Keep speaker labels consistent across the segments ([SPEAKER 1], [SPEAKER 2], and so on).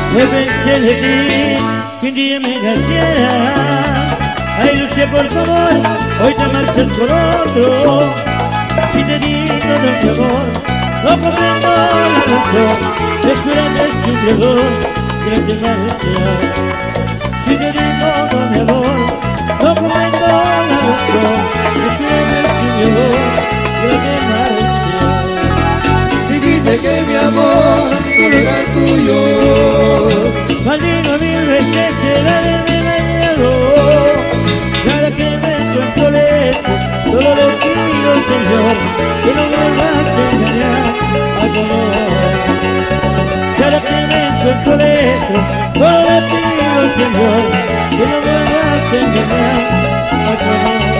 [SPEAKER 1] No pensé de ti que un día me engañara. Ay, luché por tu amor, hoy te marchas con otro. Si te di todo mi amor, no comprendo la razón. Descúrate el timbrador que te marchas. Si te di todo mi amor, no comprendo la razón. Descúrate el timbrador que te marchas.
[SPEAKER 2] Dijiste que mi amor solo era tuyo.
[SPEAKER 1] Maldito mil veces será de mi mañana. Cada que me encuentro lejos, solo le pido al Señor que no me vuelvas a engañar a color. Cada que me encuentro lejos, solo le pido al Señor que no me vuelvas a engañar a color.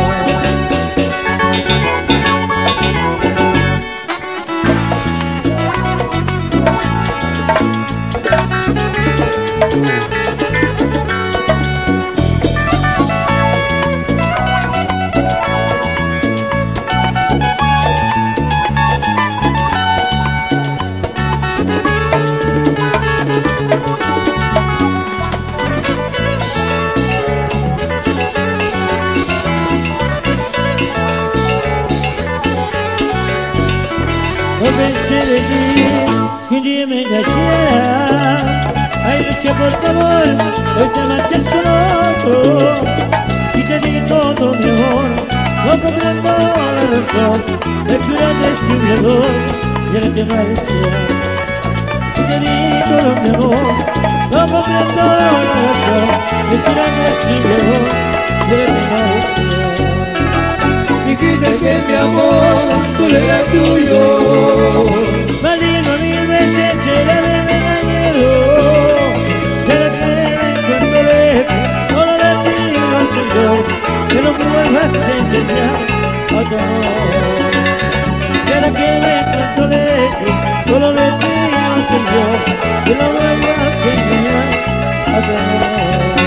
[SPEAKER 1] No pensé de ti que un día me engañara. Ay, luché por tu amor, hoy te marchas con otro. Si te di todo mi amor, no comprendo la razón. Me curaste este timbrador y ahora te marchas. Si te di todo mi amor, no comprendo la razón. Me curaste este timbrador y ahora te marchas.
[SPEAKER 2] Dijiste que mi amor solo era tuyo.
[SPEAKER 1] Maldito mil veces será de mi engañero. Cada que me encuentro lejos, solo le pido al Señor que no me vuelvas a engañar a tu amor. Cada que me encuentro lejos, solo le pido al Señor que no me vuelvas a engañar a tu amor.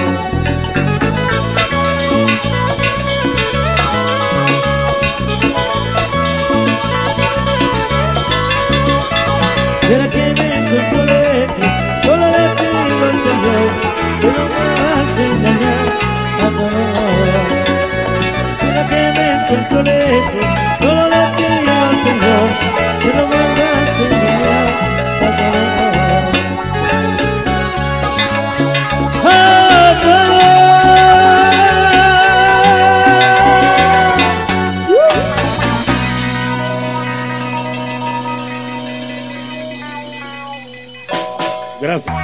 [SPEAKER 1] Cada que me encuentro lejos, solo le pido al Señor que no me vas a engañar a tu amor. Cada que me encuentro lejos, solo le pido al Señor que no me vas a engañar a tu amor. ¡A tu amor!
[SPEAKER 3] Gracias.